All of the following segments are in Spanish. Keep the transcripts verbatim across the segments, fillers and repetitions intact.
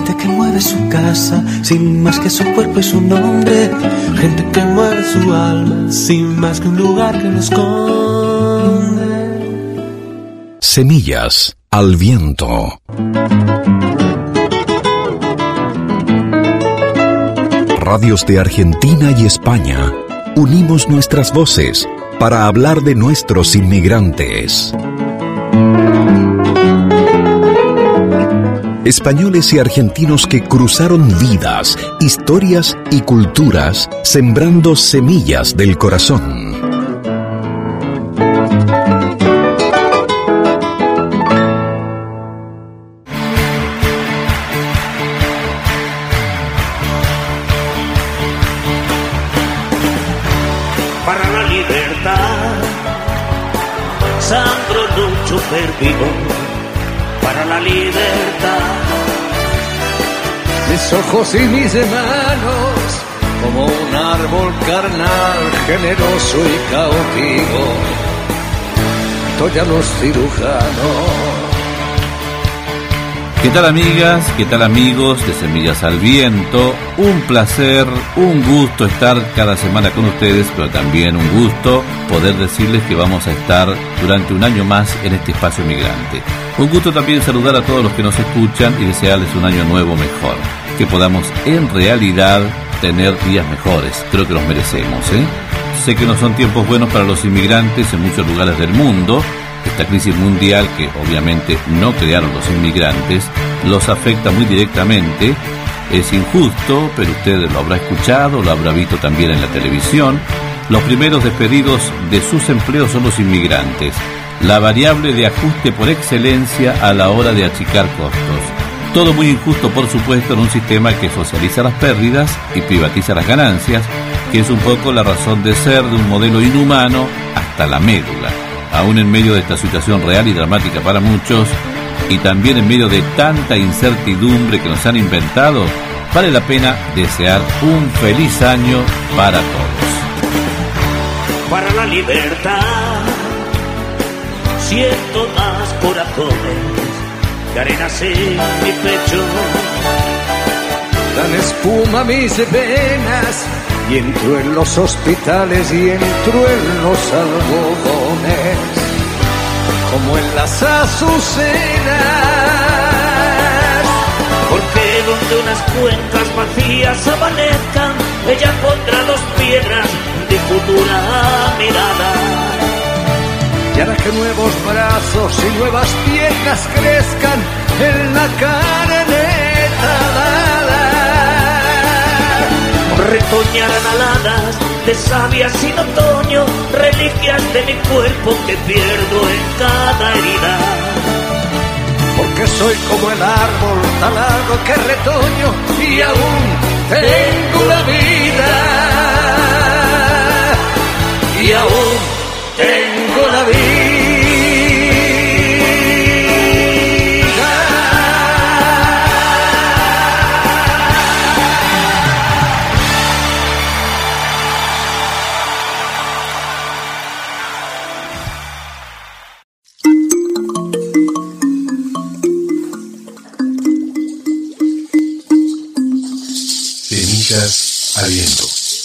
Gente que mueve su casa sin más que su cuerpo y su nombre. Gente que mueve su alma sin más que un lugar que lo esconde. Semillas al viento. Radios de Argentina y España. Unimos nuestras voces para hablar de nuestros inmigrantes. Españoles y argentinos que cruzaron vidas, historias y culturas, sembrando semillas del corazón. Para la libertad, Sandro Lucho perdido. Para la libertad, mis ojos y mis manos, como un árbol carnal, generoso y cautivo, doy a los cirujanos. ¿Qué tal amigas? ¿Qué tal amigos de Semillas al Viento? Un placer, un gusto estar cada semana con ustedes, pero también un gusto poder decirles que vamos a estar durante un año más en este espacio migrante. Un gusto también saludar a todos los que nos escuchan y desearles un año nuevo mejor. Que podamos en realidad tener días mejores. Creo que los merecemos, ¿eh? Sé que no son tiempos buenos para los inmigrantes en muchos lugares del mundo. Esta crisis mundial, que obviamente no crearon los inmigrantes, los afecta muy directamente. Es injusto, pero usted lo habrá escuchado, lo habrá visto también en la televisión. Los primeros despedidos de sus empleos son los inmigrantes. La variable de ajuste por excelencia a la hora de achicar costos. Todo muy injusto, por supuesto, en un sistema que socializa las pérdidas y privatiza las ganancias, que es un poco la razón de ser de un modelo inhumano hasta la médula. Aún en medio de esta situación real y dramática para muchos, y también en medio de tanta incertidumbre que nos han inventado, vale la pena desear un feliz año para todos. para la libertad, siento más corazones que arenas en mi pecho. Dan espuma mis venas y entro en los hospitales y entro en los algodones, como en las azucenas. Porque donde unas cuencas vacías amanezcan, ella pondrá dos piedras de futura mirada. Y hará que nuevos brazos y nuevas piernas crezcan en la carneta dada. Retoñarán aladas de savia sin otoño, reliquias de mi cuerpo que pierdo en cada herida. Porque soy como el árbol talado que retoño y aún tengo la vida. Y aún tengo la vida. Semillas al viento.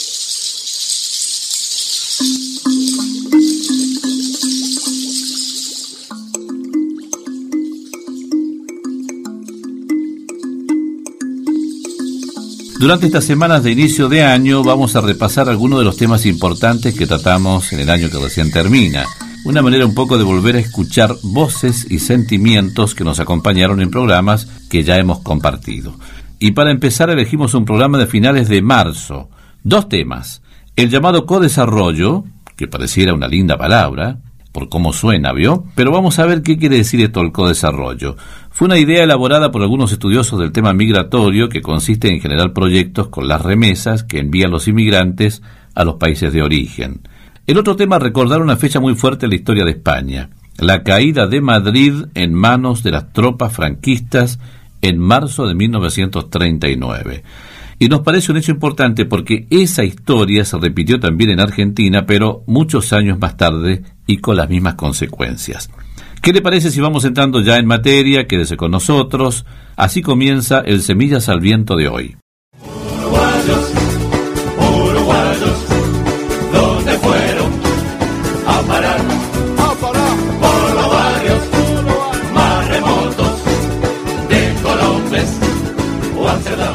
Durante estas semanas de inicio de año vamos a repasar algunos de los temas importantes que tratamos en el año que recién termina. Una manera un poco de volver a escuchar voces y sentimientos que nos acompañaron en programas que ya hemos compartido. Y para empezar elegimos un programa de finales de marzo. Dos temas. El llamado codesarrollo, que pareciera una linda palabra, por cómo suena, ¿vio? Pero vamos a ver qué quiere decir esto el codesarrollo. Fue una idea elaborada por algunos estudiosos del tema migratorio que consiste en generar proyectos con las remesas que envían los inmigrantes a los países de origen. El otro tema, recordar una fecha muy fuerte en la historia de España, la caída de Madrid en manos de las tropas franquistas en marzo de mil novecientos treinta y nueve. Y nos parece un hecho importante porque esa historia se repitió también en Argentina, pero muchos años más tarde y con las mismas consecuencias. ¿Qué le parece si vamos entrando ya en materia? Quédese con nosotros. Así comienza el Semillas al Viento de hoy. Uruguayos, uruguayos, ¿dónde fueron a parar? A parar por los barrios más remotos de Colombes o Amsterdam.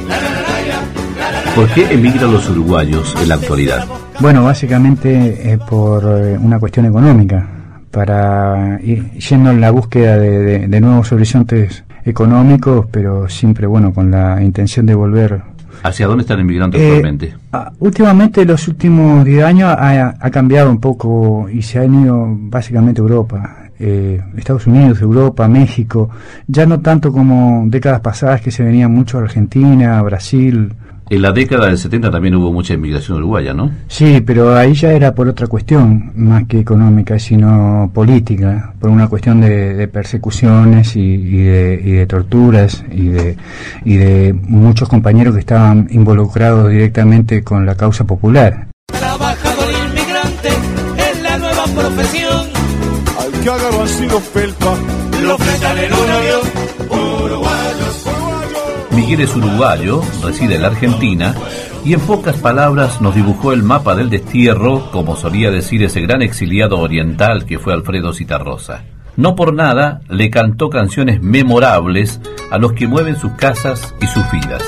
¿Por qué emigran los uruguayos en la actualidad? Bueno, básicamente eh, por eh, una cuestión económica, para ir yendo en la búsqueda de, de, de nuevos horizontes económicos, pero siempre, bueno, con la intención de volver. ¿Hacia dónde están emigrando eh, actualmente? A, últimamente, los últimos diez años ha, ha cambiado un poco y se han ido básicamente a Europa. Eh, Estados Unidos, Europa, México, ya no tanto como décadas pasadas que se venían mucho a Argentina, Brasil. En la década del setenta también hubo mucha inmigración uruguaya, ¿no? Sí, pero ahí ya era por otra cuestión, más que económica, sino política, por una cuestión de, de persecuciones y, y, de, y de torturas y de, y de muchos compañeros que estaban involucrados directamente con la causa popular. Trabajador inmigrante es la nueva profesión. Al que haga vacío felpa, lo fletan en un avión. Uruguayos. Miguel es uruguayo, reside en la Argentina y en pocas palabras nos dibujó el mapa del destierro, como solía decir ese gran exiliado oriental que fue Alfredo Zitarrosa. No por nada le cantó canciones memorables a los que mueven sus casas y sus vidas.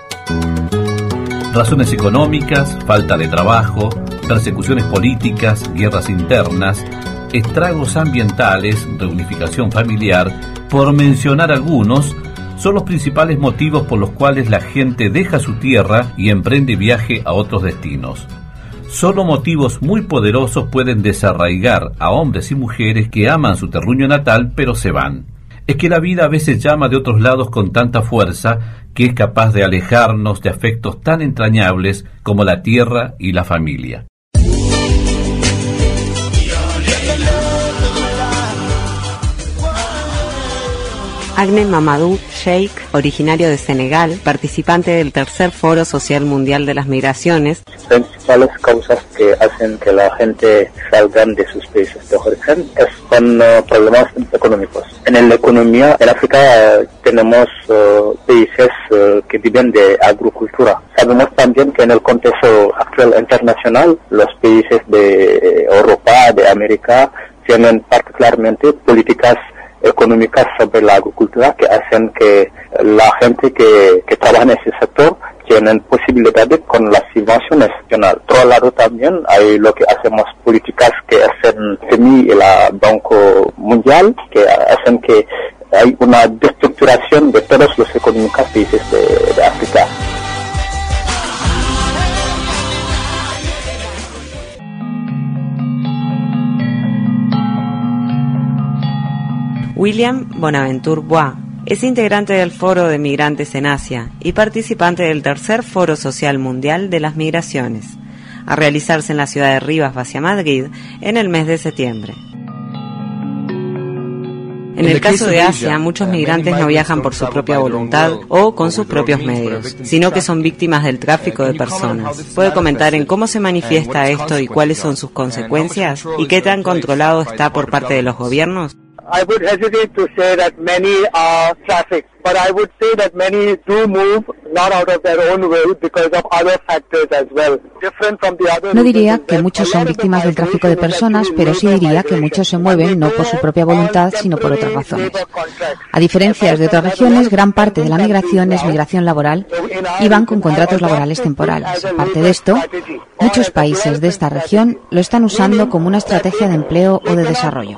Razones económicas, falta de trabajo, persecuciones políticas, guerras internas, estragos ambientales, reunificación familiar, por mencionar algunos, son los principales motivos por los cuales la gente deja su tierra y emprende viaje a otros destinos. Solo motivos muy poderosos pueden desarraigar a hombres y mujeres que aman su terruño natal pero se van. Es que la vida a veces llama de otros lados con tanta fuerza que es capaz de alejarnos de afectos tan entrañables como la tierra y la familia. Agne Mamadou Sheikh, originario de Senegal, participante del tercer Foro Social Mundial de las Migraciones. Principales causas que hacen que la gente salgan de sus países de origen son uh, problemas económicos. En la economía, en África uh, tenemos uh, países uh, que viven de agricultura. Sabemos también que en el contexto actual internacional, los países de Europa, de América, tienen particularmente políticas económicas sobre la agricultura que hacen que la gente que, que trabaja en ese sector tienen posibilidades con las subvenciones nacionales. Por otro lado también hay lo que hacemos políticas que hacen F M I y la Banco Mundial que hacen que hay una destructuración de todos los económicos países de, de África. William Bonaventure Bois es integrante del Foro de Migrantes en Asia y participante del tercer Foro Social Mundial de las Migraciones, a realizarse en la ciudad de Rivas, hacia Madrid, en el mes de septiembre. En el caso de Asia, muchos migrantes no viajan por su propia voluntad o con sus propios medios, sino que son víctimas del tráfico de personas. ¿Puede comentar en cómo se manifiesta esto y cuáles son sus consecuencias? ¿Y qué tan controlado está por parte de los gobiernos? I would hesitate to say that many are trafficked, but I would say that many do move not out of their own will because of other factors as well. Different from the other. No diría que muchos son víctimas del tráfico de personas, pero sí diría que muchos se mueven no por su propia voluntad, sino por otras razones. A diferencia de otras regiones, gran parte de la migración es migración laboral y van con contratos laborales temporales. Aparte de esto, muchos países de esta región lo están usando como una estrategia de empleo o de desarrollo.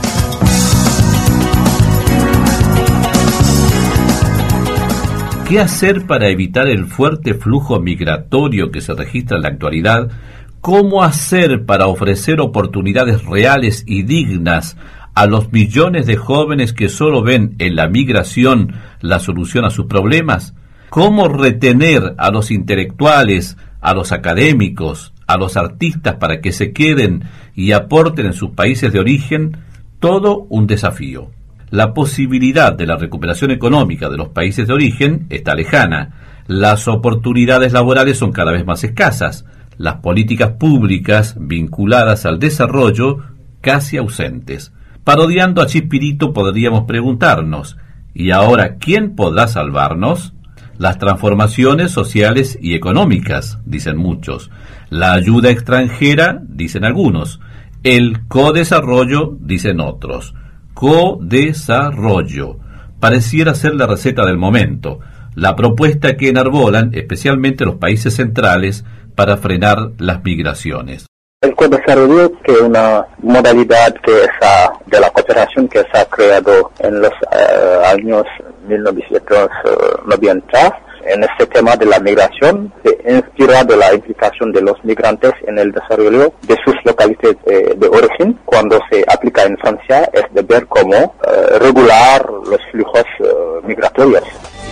¿Qué hacer para evitar el fuerte flujo migratorio que se registra en la actualidad? ¿Cómo hacer para ofrecer oportunidades reales y dignas a los millones de jóvenes que solo ven en la migración la solución a sus problemas? ¿Cómo retener a los intelectuales, a los académicos, a los artistas para que se queden y aporten en sus países de origen? Todo un desafío. La posibilidad de la recuperación económica de los países de origen está lejana. Las oportunidades laborales son cada vez más escasas. Las políticas públicas vinculadas al desarrollo casi ausentes. Parodiando a Chespirito podríamos preguntarnos, ¿y ahora quién podrá salvarnos? Las transformaciones sociales y económicas, dicen muchos. La ayuda extranjera, dicen algunos. El codesarrollo, dicen otros. Codesarrollo. Pareciera ser la receta del momento, la propuesta que enarbolan especialmente los países centrales para frenar las migraciones. El codesarrollo, que es una modalidad que esa, de la cooperación que se ha creado en los uh, años mil novecientos noventa, en este tema de la migración, se inspira de la implicación de los migrantes en el desarrollo de sus localidades eh, de origen. Cuando se aplica en Francia, es de ver cómo eh, regular los flujos eh, migratorios.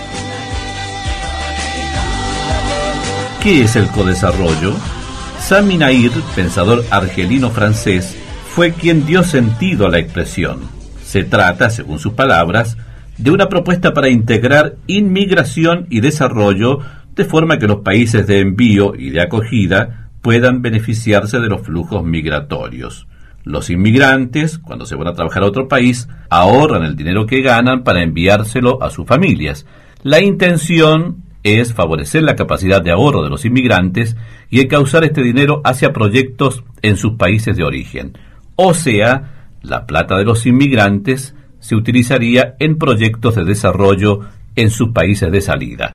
¿Qué es el codesarrollo? Sami Nair, pensador argelino-francés, fue quien dio sentido a la expresión. Se trata, según sus palabras, de una propuesta para integrar inmigración y desarrollo de forma que los países de envío y de acogida puedan beneficiarse de los flujos migratorios. Los inmigrantes, cuando se van a trabajar a otro país, ahorran el dinero que ganan para enviárselo a sus familias. La intención es favorecer la capacidad de ahorro de los inmigrantes y encauzar este dinero hacia proyectos en sus países de origen. O sea, la plata de los inmigrantes se utilizaría en proyectos de desarrollo en sus países de salida.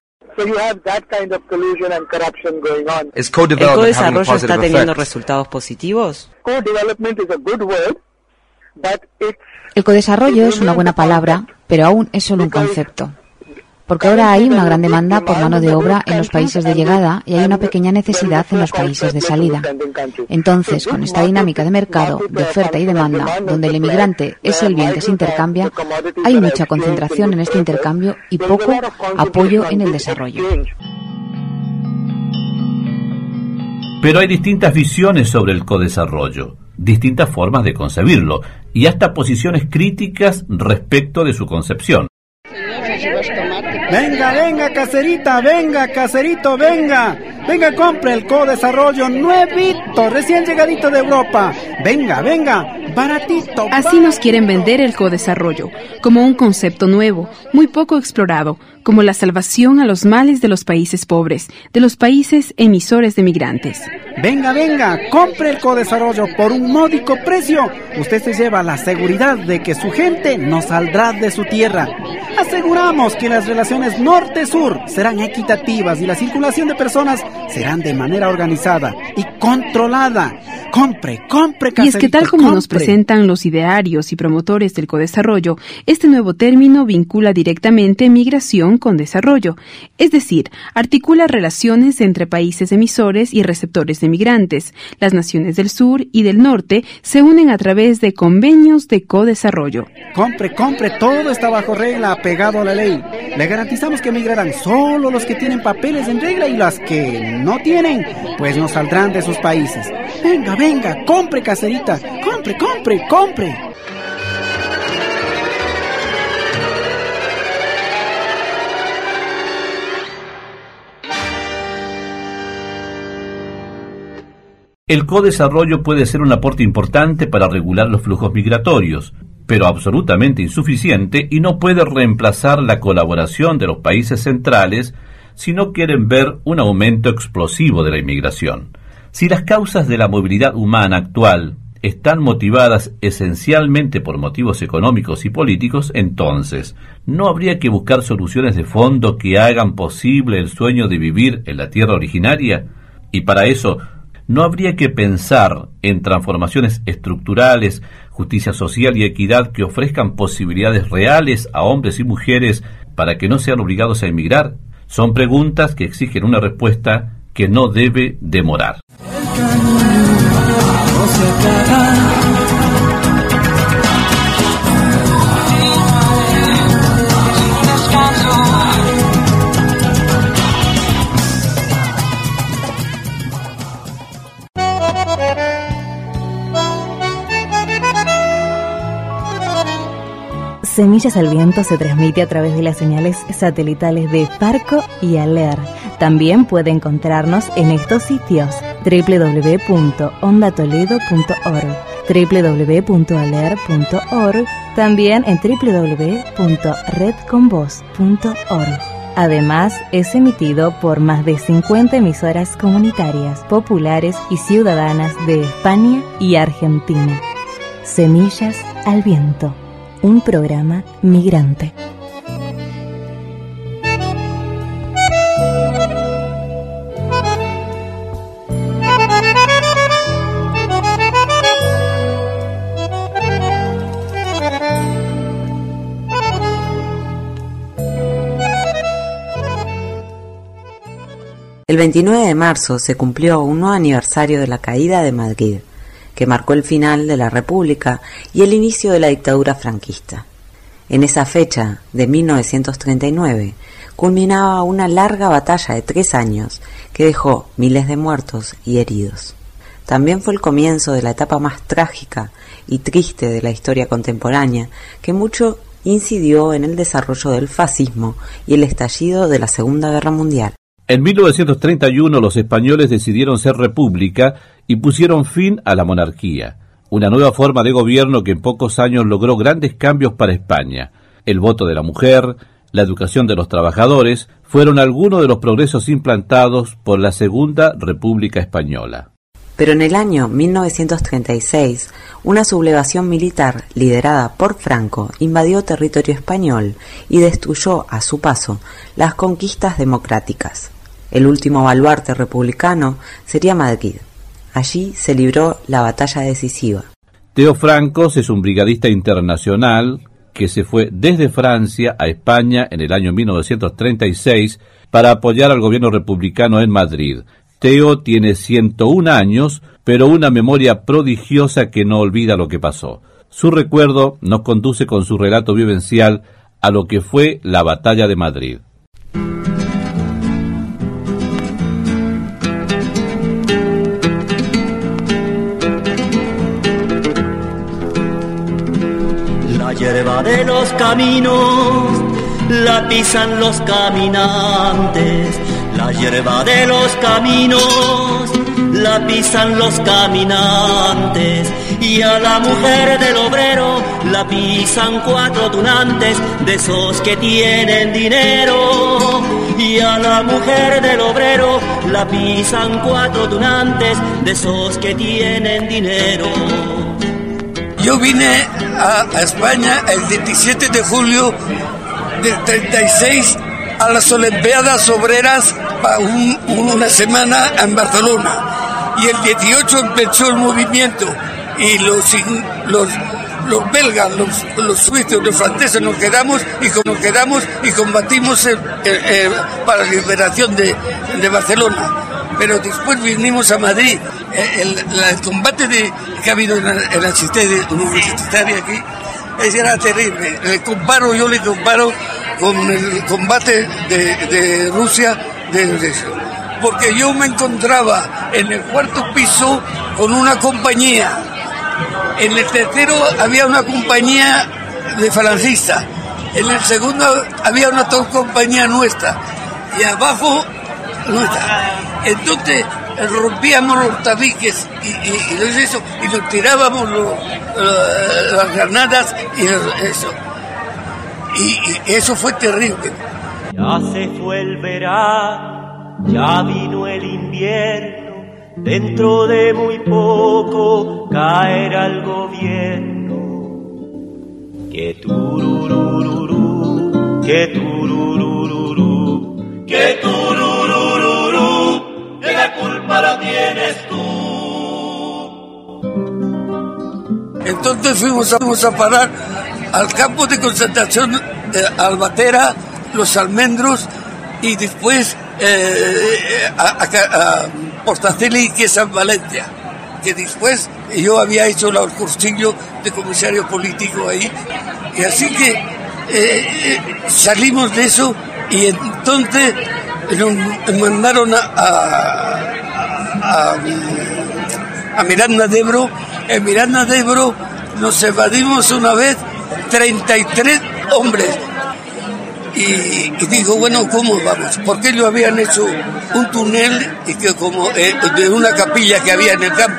¿El codesarrollo está teniendo resultados positivos? El codesarrollo es una buena palabra, pero aún es solo un concepto. Porque ahora hay una gran demanda por mano de obra en los países de llegada y hay una pequeña necesidad en los países de salida. Entonces, con esta dinámica de mercado, de oferta y demanda, donde el inmigrante es el bien que se intercambia, hay mucha concentración en este intercambio y poco apoyo en el desarrollo. Pero hay distintas visiones sobre el codesarrollo, distintas formas de concebirlo y hasta posiciones críticas respecto de su concepción. Venga, venga, caserita, venga, caserito, venga. Venga, compre el codesarrollo nuevito, recién llegadito de Europa. Venga, venga, baratito. Así nos quieren vender el codesarrollo, como un concepto nuevo, muy poco explorado, como la salvación a los males de los países pobres, de los países emisores de migrantes. Venga, venga, compre el codesarrollo por un módico precio. Usted se lleva la seguridad de que su gente no saldrá de su tierra. Aseguramos que las relaciones norte-sur serán equitativas y la circulación de personas serán de manera organizada y controlada. Compre, compre, caserito, Y es que tal como compre. nos presentan los idearios y promotores del codesarrollo, este nuevo término vincula directamente migración con desarrollo, es decir, articula relaciones entre países emisores y receptores de migrantes. Las naciones del sur y del norte se unen a través de convenios de codesarrollo. Compre, compre, todo está bajo regla, apegado a la ley. Le garantizamos que migrarán solo los que tienen papeles en regla y las que no tienen, pues no saldrán de sus países. Venga, venga, compre, caserita, compre, compre, compre. El codesarrollo puede ser un aporte importante para regular los flujos migratorios, pero absolutamente insuficiente y no puede reemplazar la colaboración de los países centrales si no quieren ver un aumento explosivo de la inmigración. Si las causas de la movilidad humana actual están motivadas esencialmente por motivos económicos y políticos, entonces no habría que buscar soluciones de fondo que hagan posible el sueño de vivir en la tierra originaria, y para eso no habría que pensar en transformaciones estructurales, justicia social y equidad que ofrezcan posibilidades reales a hombres y mujeres para que no sean obligados a emigrar. Son preguntas que exigen una respuesta que no debe demorar. Semillas al Viento se transmite a través de las señales satelitales de Farco y Aller. También puede encontrarnos en estos sitios: doble u doble u doble u punto onda toledo punto org, doble u doble u doble u punto alear punto org, también en doble u doble u doble u punto red con voz punto org. Además, es emitido por más de cincuenta emisoras comunitarias, populares y ciudadanas de España y Argentina. Semillas al Viento, un programa migrante. El veintinueve de marzo se cumplió un nuevo aniversario de la caída de Madrid, que marcó el final de la República y el inicio de la dictadura franquista. En esa fecha, de mil novecientos treinta y nueve, culminaba una larga batalla de tres años que dejó miles de muertos y heridos. También fue el comienzo de la etapa más trágica y triste de la historia contemporánea, que mucho incidió en el desarrollo del fascismo y el estallido de la Segunda Guerra Mundial. En mil novecientos treinta y uno los españoles decidieron ser república y pusieron fin a la monarquía, una nueva forma de gobierno que en pocos años logró grandes cambios para España. El voto de la mujer, la educación de los trabajadores, fueron algunos de los progresos implantados por la Segunda República Española. Pero en el año mil novecientos treinta y seis, una sublevación militar liderada por Franco invadió territorio español y destruyó a su paso las conquistas democráticas. El último baluarte republicano sería Madrid. Allí se libró la batalla decisiva. Teo Francos es un brigadista internacional que se fue desde Francia a España en el año mil novecientos treinta y seis para apoyar al gobierno republicano en Madrid. Teo tiene ciento un años, pero una memoria prodigiosa que no olvida lo que pasó. Su recuerdo nos conduce con su relato vivencial a lo que fue la batalla de Madrid. La hierba de los caminos la pisan los caminantes. La hierba de los caminos la pisan los caminantes, y a la mujer del obrero la pisan cuatro tunantes de esos que tienen dinero. Y a la mujer del obrero la pisan cuatro tunantes de esos que tienen dinero. Yo vine a, a España el diecisiete de julio del treinta y seis a las Olimpiadas Obreras para un, una semana en Barcelona, y el dieciocho empezó el movimiento y los los, los belgas, los, los suizos, los franceses nos quedamos y nos quedamos y combatimos el, el, el, para la liberación de, de Barcelona. Pero después vinimos a Madrid. El, el, el combate de, que ha habido en la, en la ciudad universitaria aquí era terrible. Le comparo, yo le comparo con el combate de, de Rusia, de, de eso. Porque yo me encontraba en el cuarto piso con una compañía, en el tercero había una compañía de falangistas, en el segundo había una compañía nuestra, y abajo nuestra. Entonces rompíamos los tabiques y, y, y eso, y nos tirábamos los, uh, las granadas y eso. Y, y eso fue terrible. Ya se fue el verano, ya vino el invierno, dentro de muy poco caerá el gobierno. Que tururururu, que tururururu, que tururururu, que la culpa la tienes tú. Entonces fuimos a, fuimos a parar al campo de concentración de Albatera, Los Almendros, y después eh, a, a, a Portaceli, que es en Valencia, que después yo había hecho el cursillo de comisario político ahí, y así que eh, eh, salimos de eso, y entonces nos mandaron a, a, a, a Miranda de Ebro. En Miranda de Ebro nos evadimos una vez treinta y tres hombres. Y, y digo, bueno, ¿cómo vamos? Porque ellos habían hecho un túnel y que como eh, de una capilla que había en el campo,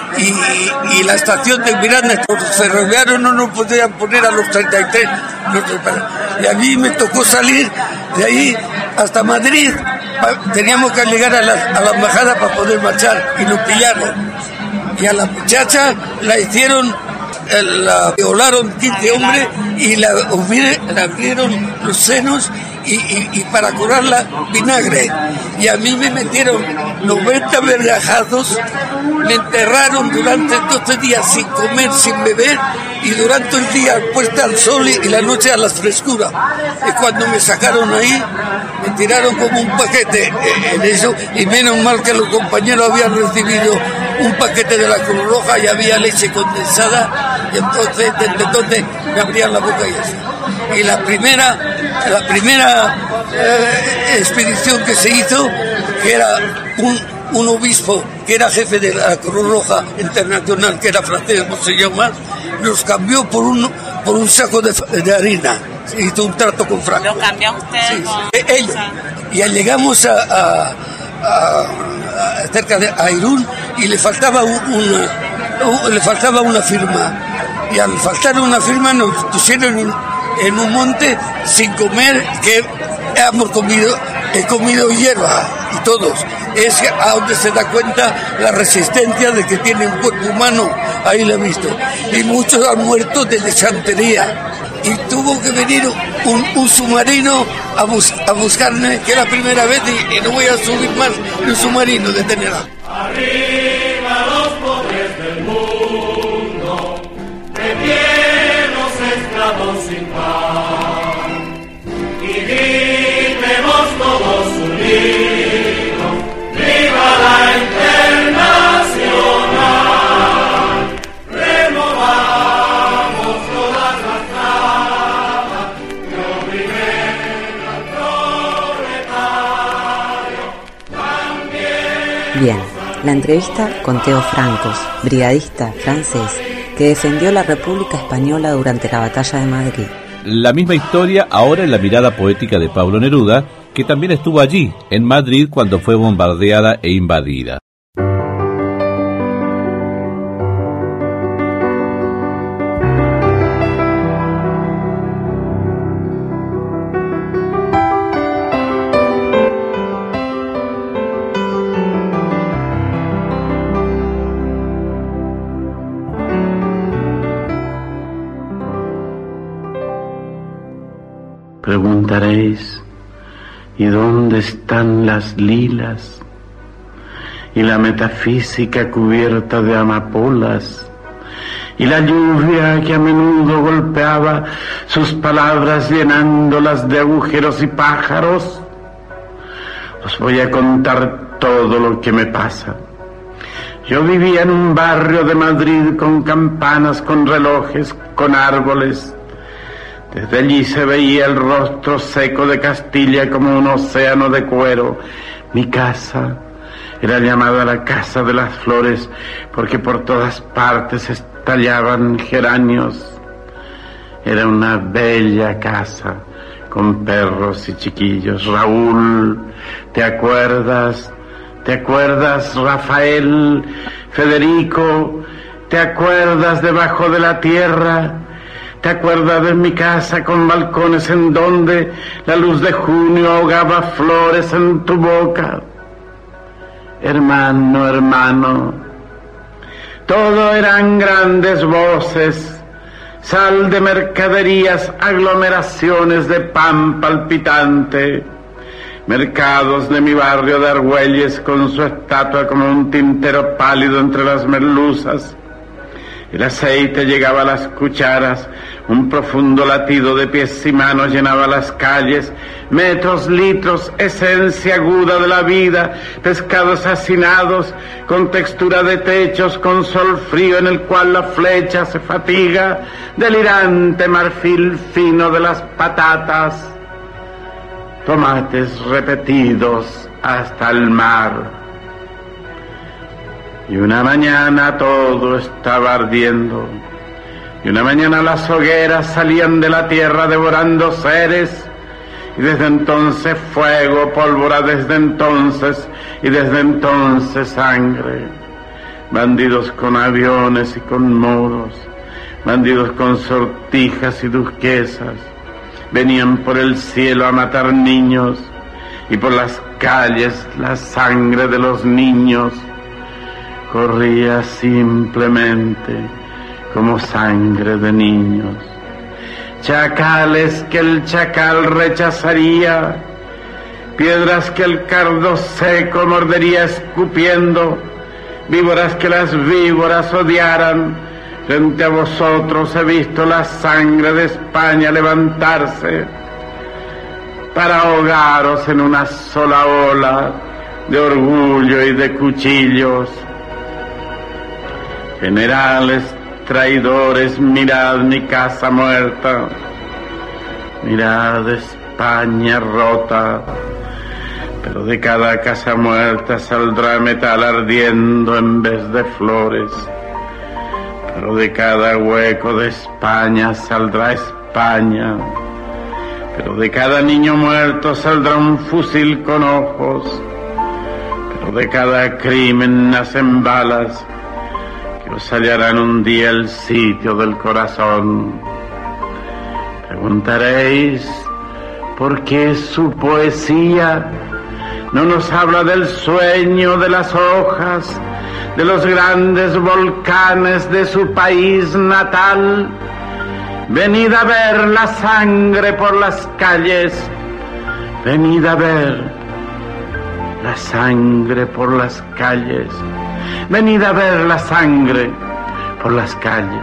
y, y, y la estación de Miranda, los ferroviarios no nos podían poner a los treinta y tres. Y a mí me tocó salir de ahí hasta Madrid. Teníamos que llegar a la, a la embajada para poder marchar y nos pillaron. Y a la muchacha la hicieron, la violaron quince hombres y la, la abrieron los senos y, y, y para curarla vinagre. Y a mí me metieron noventa vergajazos, me enterraron durante doce días sin comer, sin beber, y durante el día puesta al sol y la noche a la frescura. Y cuando me sacaron ahí, me tiraron como un paquete en eso, y menos mal que los compañeros habían recibido un paquete de la Cruz Roja y había leche condensada, y entonces desde entonces me abrían la boca y eso. Y la primera, la primera eh, expedición que se hizo, que era un, un obispo que era jefe de la Cruz Roja Internacional, que era francés, no se llama, nos cambió por un, por un saco de, de harina. Se hizo un trato con Franco. ¿Lo cambió usted? Sí, sí. Ellos. Y llegamos a, a, a, a cerca de a Irún y le faltaba un, una, le faltaba una firma. Y al faltar una firma nos pusieron en, en un monte sin comer, que hemos comido, he comido hierba y todos. Es a donde se da cuenta la resistencia de que tiene un cuerpo humano, ahí lo he visto. Y muchos han muerto de desantería. Y tuvo que venir un, un submarino a, bus, a buscarme, que era la primera vez, y, y no voy a subir más un submarino de Tenerife. Arriba los pobres del mundo, de pie los esclavos sin pan, y gritemos todos unidos, ¡viva la Internacional! Removamos todas las trabas y obliguemos al proletario también. Bien, la entrevista con Teo Francos, brigadista francés que defendió la República Española durante la Batalla de Madrid. La misma historia ahora en la mirada poética de Pablo Neruda, que también estuvo allí, en Madrid, cuando fue bombardeada e invadida. Preguntaréis, ¿y dónde están las lilas? Y la metafísica cubierta de amapolas, y la lluvia que a menudo golpeaba sus palabras llenándolas de agujeros y pájaros. Os voy a contar todo lo que me pasa. Yo vivía en un barrio de Madrid con campanas, con relojes, con árboles. Desde allí se veía el rostro seco de Castilla como un océano de cuero. Mi casa era llamada la Casa de las Flores porque por todas partes estallaban geranios. Era una bella casa con perros y chiquillos. Raúl, ¿te acuerdas? ¿Te acuerdas, Rafael? Federico, ¿te acuerdas debajo de la tierra? ¿Te acuerdas de mi casa con balcones en donde la luz de junio ahogaba flores en tu boca? Hermano, hermano, todo eran grandes voces, sal de mercaderías, aglomeraciones de pan palpitante, mercados de mi barrio de Argüelles con su estatua como un tintero pálido entre las merluzas. El aceite llegaba a las cucharas, un profundo latido de pies y manos llenaba las calles, metros, litros, esencia aguda de la vida, pescados hacinados, con textura de techos, con sol frío en el cual la flecha se fatiga, delirante marfil fino de las patatas, tomates repetidos hasta el mar. Y una mañana todo estaba ardiendo, y una mañana las hogueras salían de la tierra devorando seres, y desde entonces fuego, pólvora desde entonces, y desde entonces sangre. bandidos con aviones y con moros, bandidos con sortijas y duquesas, venían por el cielo a matar niños, y por las calles la sangre de los niños corría simplemente como sangre de niños. Chacales que el chacal rechazaría, piedras que el cardo seco mordería escupiendo, víboras que las víboras odiaran. Frente a vosotros he visto la sangre de España levantarse para ahogaros en una sola ola de orgullo y de cuchillos. Generales traidores, mirad mi casa muerta, mirad España rota, pero de cada casa muerta saldrá metal ardiendo en vez de flores, pero de cada hueco de España saldrá España, pero de cada niño muerto saldrá un fusil con ojos, pero de cada crimen nacen balas que os hallarán un día el sitio del corazón. Preguntaréis por qué su poesía no nos habla del sueño de las hojas, de los grandes volcanes de su país natal. Venid a ver la sangre por las calles, venid a ver la sangre por las calles, venid a ver la sangre por las calles.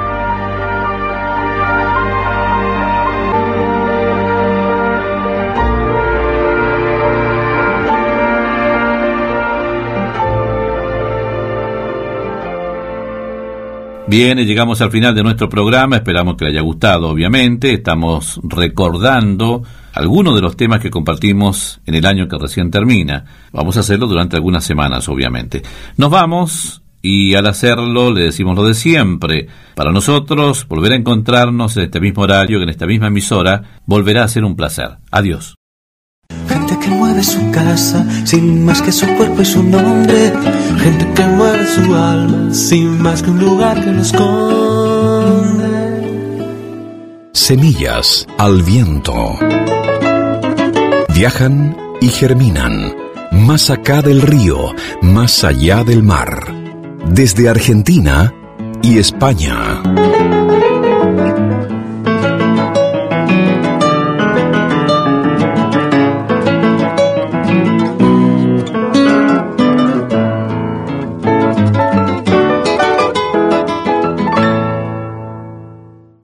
Bien, llegamos al final de nuestro programa, esperamos que le haya gustado, obviamente. Estamos recordando algunos de los temas que compartimos en el año que recién termina. Vamos a hacerlo durante algunas semanas, obviamente. Nos vamos y al hacerlo le decimos lo de siempre. Para nosotros, volver a encontrarnos en este mismo horario, en esta misma emisora, volverá a ser un placer. Adiós. Gente que mueve su casa sin más que su cuerpo y su nombre. Gente que mueve su alma sin más que un lugar que lo esconde. Semillas al viento. Viajan y germinan. Más acá del río, más allá del mar. Desde Argentina y España.